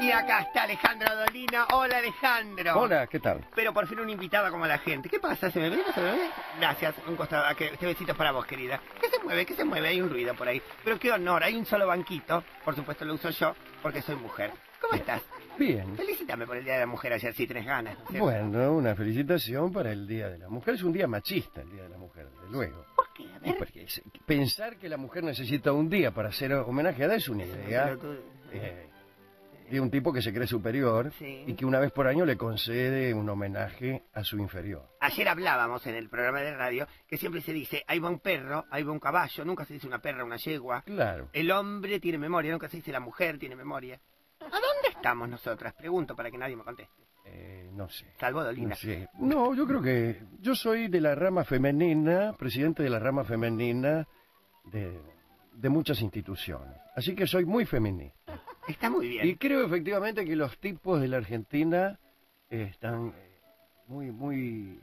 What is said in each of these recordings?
Y acá está Alejandro Dolina. Hola, Alejandro. Hola, ¿qué tal? Pero por fin una invitada como la gente. ¿Qué pasa? ¿Se me ve? ¿No se me ve? Gracias. Un costado. Este besito es para vos, querida. ¿Qué se mueve? ¿Qué se mueve? Hay un ruido por ahí. Pero qué honor. Hay un solo banquito. Por supuesto lo uso yo porque soy mujer. ¿Cómo estás? Bien. Felicítame por el Día de la Mujer ayer, si tenés ganas. ¿No? Bueno, una felicitación para el Día de la Mujer. Es un día machista el Día de la Mujer, desde luego. ¿Por qué? A ver. Porque pensar que la mujer necesita un día para hacer homenajeada es una idea de un tipo que se cree superior y que una vez por año le concede un homenaje a su inferior. Ayer hablábamos en el programa de radio que siempre se dice, ahí va un perro, ahí va un caballo, nunca se dice una perra, una yegua. Claro. El hombre tiene memoria, nunca se dice la mujer tiene memoria. ¿A dónde estamos nosotras? Pregunto para que nadie me conteste. No sé. Salvo Dolina. No sé. No, yo creo que yo soy de la rama femenina, presidente de la rama femenina de muchas instituciones. Así que soy muy feminista. Está muy bien. Y creo efectivamente que los tipos de la Argentina están muy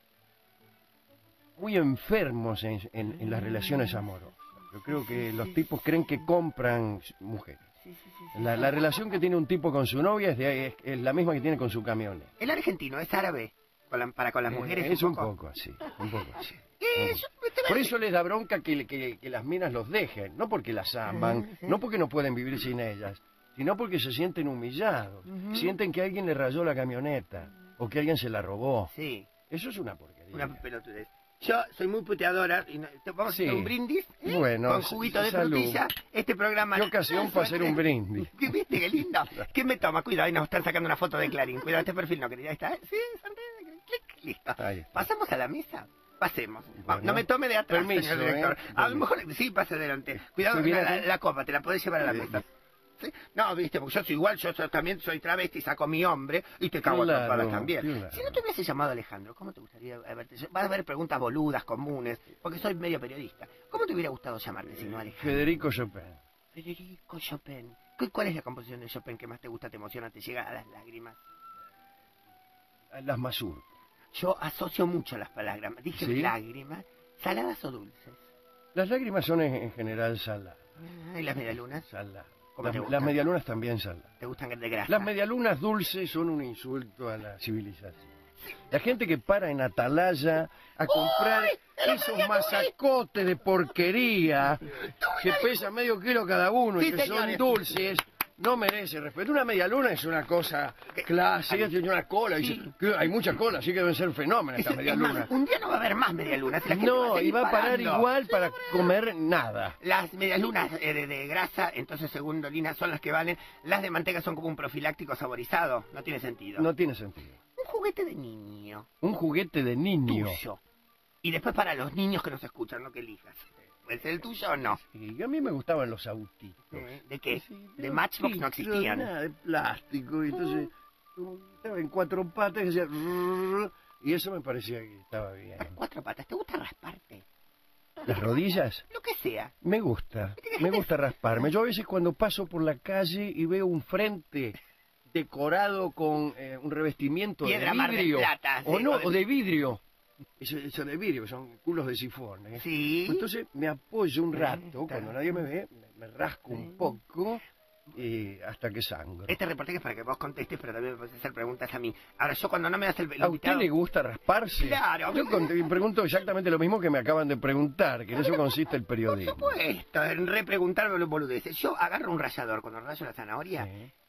enfermos en las relaciones amorosas. Yo creo que los tipos creen que compran mujeres. La relación que tiene un tipo con su novia es la misma que tiene con su camioneta. El argentino es árabe para con las mujeres. Es un poco así. Por eso les da bronca que las minas los dejen. No porque las aman, no porque no pueden vivir sin ellas, sino porque se sienten humillados. Sienten que alguien le rayó la camioneta o que alguien se la robó. Sí. Eso es una porquería. Una pelotudez. Yo soy muy puteadora. Vamos a hacer un brindis bueno, con juguito de frutilla. Este programa... ¿Qué ocasión para hacer un brindis? ¿Viste qué lindo? ¿Qué me toma? Cuidado, y nos están sacando una foto de Clarín. Cuidado, este perfil no quería. Ahí está. Sí, sonríe. Clic, listo. ¿Pasamos a la mesa? Pasemos. Bueno, no me tome de atrás, permiso, señor director. A lo mejor sí, pase adelante. Cuidado, la copa, te la podés llevar a la mesa. ¿Sí? No, viste, porque yo soy igual, yo también soy travesti, saco mi hombre y te cago a trompadas también. Claro. Si no te hubiese llamado Alejandro, ¿cómo te gustaría haberte llamado? Vas a ver preguntas boludas, comunes, porque soy medio periodista. ¿Cómo te hubiera gustado llamarte si no Alejandro? Federico Chopin. Federico Chopin. ¿Cuál es la composición de Chopin que más te gusta, te emociona, te llega a las lágrimas? A las mazurcas. Yo asocio mucho las palabras. Dije lágrimas, ¿saladas o dulces? Las lágrimas son en general saladas. ¿Y las medialunas? Saladas. Las medialunas también saladas. ¿Te gustan de grasa? Las medialunas dulces son un insulto a la civilización. La gente que para en Atalaya a comprar esos masacotes de porquería que pesan medio kilo cada uno y que son dulces, no merece respeto. Una medialuna es una cosa clásica, tiene una cola, hay mucha cola, así que deben ser fenómenos estas medialunas. Un día no va a haber más medialunas. No, y va a parar igual para comer nada. Las medialunas de grasa, entonces según Dolina, son las que valen. Las de manteca son como un profiláctico saborizado. No tiene sentido. No tiene sentido. Un juguete de niño. Un juguete de niño. Tuyo. Y después para los niños que nos escuchan, no que elijas. ¿Puede ser el tuyo o no? Sí, a mí me gustaban los autitos. ¿De qué? ¿De Matchbox no existían? Nada, de plástico. Y entonces estaba en cuatro patas y decía... Y eso me parecía que estaba bien. ¿Cuatro patas? ¿Te gusta rasparte? ¿Las rodillas? Lo que sea. Me gusta rasparme. Yo a veces cuando paso por la calle y veo un frente decorado con un revestimiento de vidrio, o de vidrio. Eso de vidrio, son culos de sifón. Sí. Entonces me apoyo un rato, cuando nadie me ve, me rasco un poco hasta que sangro. Este reportaje es para que vos contestes, pero también me puedes hacer preguntas a mí. Ahora, yo cuando no me das el ¿A usted le gusta rasparse? Claro. Yo pregunto exactamente lo mismo que me acaban de preguntar, que en eso consiste el periodismo. Por supuesto, en repreguntarme los boludeces. Yo agarro un rallador cuando rayo la zanahoria.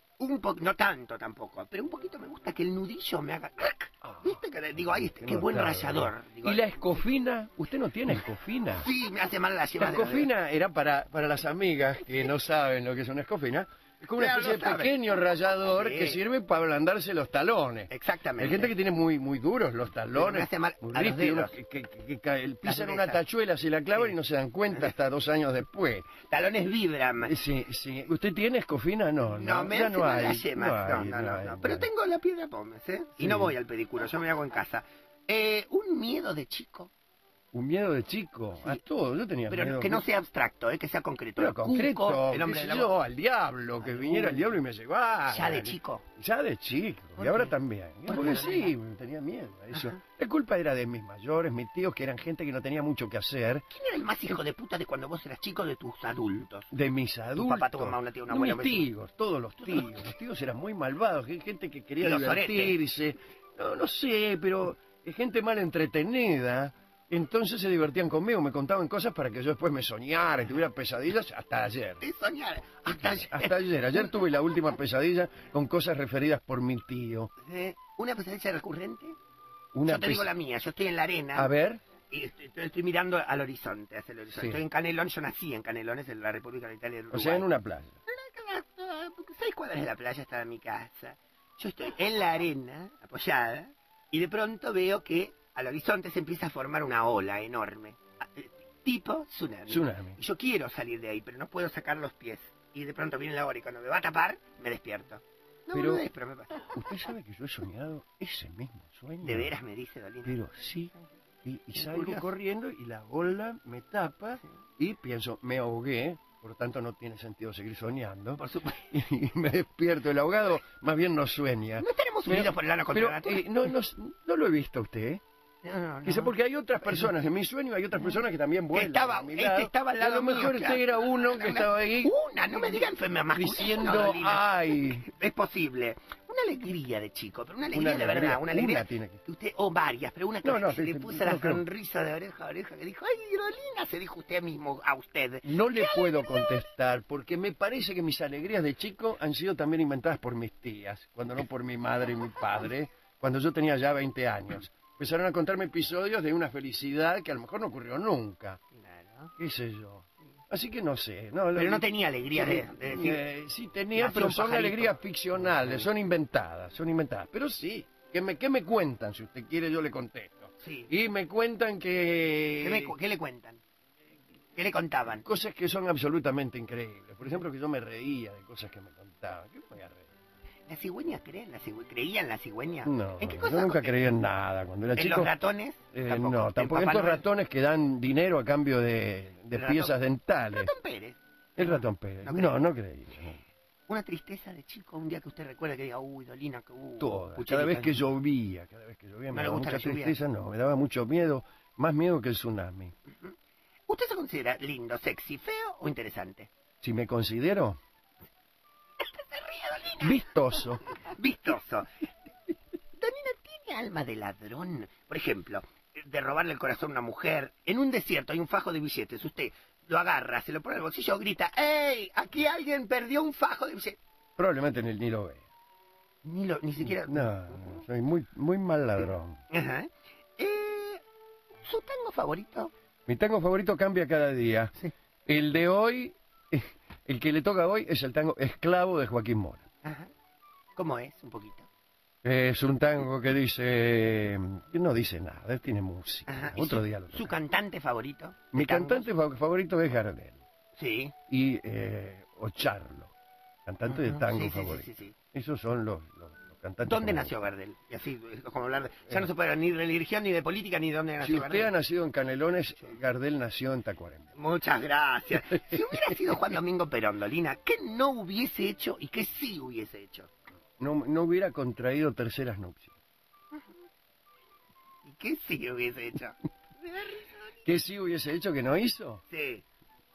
No tanto tampoco, pero un poquito me gusta que el nudillo me haga... ¿Viste? Que digo, ay, qué buen rallador. Digo, ¿y la escofina? ¿Usted no tiene escofina? Sí, me hace mal la lleva. La escofina era para las amigas que no saben lo que es una escofina. Es como una especie de pequeño rallador que sirve para ablandarse los talones. Exactamente. Hay gente que tiene muy duros los talones. Me hace mal muy a los dedos. que pisan una tachuela, se la clavan y no se dan cuenta hasta 2 años después. Talones vibran. Sí. ¿Usted tiene escofina? No, me ya hace no mal hay. las yemas. No. Pero tengo la piedra pómez, ¿eh? Y no voy al pedicuro, yo me hago en casa. ¿Un miedo de chico? Un miedo de chico, Sí. a todo. Yo tenía Pero miedo. que no sea abstracto, que sea concreto. Pero El concreto, cuco, el qué hombre sé de la yo, al diablo, que viniera el diablo y me llevara. Ya de chico. Ya de chico, ¿Por y ahora qué? también. ¿Por Porque qué? sí, tenía miedo a eso. Ajá. La culpa era de mis mayores, mis tíos, que eran gente que no tenía mucho que hacer, ¿Quién era el más hijo de puta de cuando vos eras chico de tus adultos? de mis adultos. papá, tu mamá, una tía, una No, abuela, mis un vecino. tíos, todos los tíos. Los tíos eran muy malvados, gente que quería Los oretes. divertirse. No sé, pero gente mal entretenida. Entonces se divertían conmigo, me contaban cosas para que yo después me soñara y tuviera pesadillas hasta ayer. De soñar. Hasta Hasta ayer. Ayer tuve la última pesadilla con cosas referidas por mi tío. ¿Una pesadilla recurrente? Una Yo te digo pes- la mía, yo estoy en la arena. A ver, Y estoy mirando al horizonte, hacia el horizonte. Sí. Estoy en Canelón, yo nací en Canelón, es en la República de Italia del o Uruguay. sea, en una playa. 6 cuadras de la playa estaba mi casa. Yo estoy en la arena, apoyada, y de pronto veo que al horizonte se empieza a formar una ola enorme. Tipo tsunami. Tsunami. Y yo quiero salir de ahí, pero no puedo sacar los pies. Y de pronto viene la hora y cuando me va a tapar, me despierto. No, Pero- pero me pasa. Usted sabe que yo he soñado ese mismo sueño. De veras me dice Dolina. Pero sí. Y Qué salgo curioso. corriendo y la ola me tapa Sí. y pienso, me ahogué, por lo tanto no tiene sentido seguir soñando. Por supuesto. Y me despierto. El ahogado más bien no sueña. No estaremos unidos por el ano contra Pero la natura. no lo he visto a usted. No. Quizá porque hay otras personas, en mi sueño hay otras personas que también vuelan. Estaba, a mi lado. estaba al Y a lado lo mejor mío, usted claro. era uno que estaba ahí Una, no me diga enferma masculina. diciendo, Dolina. ay. Es posible. Una alegría de chico, pero una alegría Una de alegría, verdad, una alegría. una tiene que- Usted, o varias, pero una que No, se le sí, puso la no creo. sonrisa de oreja a oreja, que dijo, ay, Dolina, se dijo usted mismo a usted. No le puedo contestar porque me parece que mis alegrías de chico han sido también inventadas por mis tías, cuando no por mi madre y mi padre, cuando yo tenía ya 20 años. Empezaron a contarme episodios de una felicidad que a lo mejor no ocurrió nunca, Claro. qué sé yo. Así que no sé. No, Pero no tenía alegría de decir, sí tenía, nació pero un son pajarito. alegrías ficcionales, son inventadas. Pero sí, ¿qué me cuentan? Si usted quiere yo le contesto. sí. Y me cuentan que... ¿Qué le cuentan? ¿Qué le contaban? Cosas que son absolutamente increíbles. Por ejemplo, que yo me reía de cosas que me contaban. ¿Qué me voy a reír? ¿Las cigüeñas creen? ¿Creían las cigüeñas? No, ¿En qué yo cosas? nunca creí en nada. Cuando era ¿En chico... los ratones? No, tampoco en Papá estos Noel. ratones que dan dinero a cambio de ratón- piezas dentales. Ratón Pérez. El ratón Pérez. No No creí. no. Una tristeza de chico, un día que usted recuerda que diga, uy, Dolina, que Todas. pucherita. Cada vez que llovía, me ¿No le daba gusta mucha la lluvia? tristeza, no, me daba mucho miedo, más miedo que el tsunami. ¿Usted se considera lindo, sexy, feo o interesante? Si me considero Se ríe, Dolina. vistoso, Vistoso. Dolina tiene alma de ladrón. Por ejemplo, de robarle el corazón a una mujer. En un desierto hay un fajo de billetes. Usted lo agarra, se lo pone al bolsillo, grita, ¡Ey! Aquí alguien perdió un fajo de billetes. probablemente ni lo ve. Ni siquiera... No, soy muy mal ladrón. Ajá. ¿Su tango favorito? Mi tango favorito cambia cada día. Sí. El de hoy, el que le toca hoy es el tango Esclavo de Joaquín Mora. Ajá. ¿Cómo es? Un poquito. Es un tango que dice, que no dice nada, tiene música. Ajá. ¿Y Otro su- día lo ¿Su toca. cantante favorito? Mi de tangos? cantante favorito es Gardel Sí. y Ocharlo, cantante de Ajá. tango Sí, sí, favorito. sí, sí, sí. Esos son los cantantes. ¿Dónde favoritos. nació Gardel? Y así, es como hablar de... Ya no se puede ni de religión, ni de política, ni de dónde Si nació usted Gardel. ha nacido en Canelones, Gardel nació en Tacuarembó. Muchas gracias. Si hubiera sido Juan Domingo Perón, Dolina, ¿qué no hubiese hecho y qué sí hubiese hecho? No hubiera contraído terceras nupcias. ¿Y qué sí hubiese hecho? Me da risa. ¿Qué sí hubiese hecho que no hizo? Sí.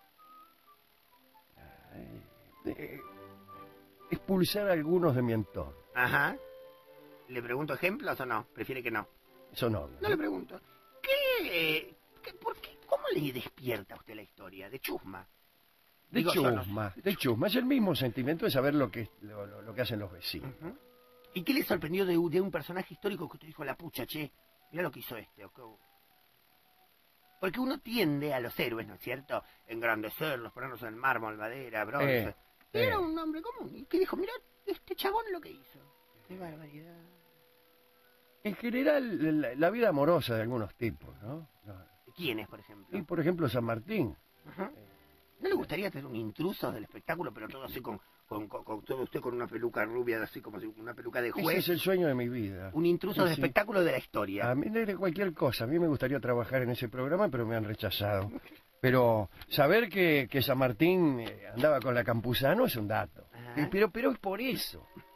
Expulsar a algunos de mi entorno. Ajá. ¿Le pregunto ejemplos o no? Prefiere que no. Eso no. No le pregunto. ¿Por qué? ¿Cómo le despierta a usted la historia? De chusma. De Digo yo, no- chusma, de chusma. Es el mismo sentimiento de saber lo que hacen los vecinos. Ujú. ¿Y qué le sorprendió de un personaje histórico que usted dijo, la pucha, che? Mirá lo que hizo este. Porque uno tiende a los héroes, ¿no es cierto? Engrandecerlos, ponerlos en mármol, madera, bronce. Y era un hombre común. Y que dijo, mirá, este chabón lo que hizo. Qué barbaridad. En general, la vida amorosa de algunos tipos, ¿no? ¿Quién es, por ejemplo? Y por ejemplo, San Martín. Ajá. ¿No le gustaría tener un intruso del espectáculo, pero todo así con con todo usted con una peluca rubia, así como una peluca de juez. Ese es el sueño de mi vida. Un intruso de espectáculo de la historia. A mí de cualquier cosa. A mí me gustaría trabajar en ese programa, pero me han rechazado. Pero saber que San Martín andaba con la Campuzano es un dato. Pero es por eso.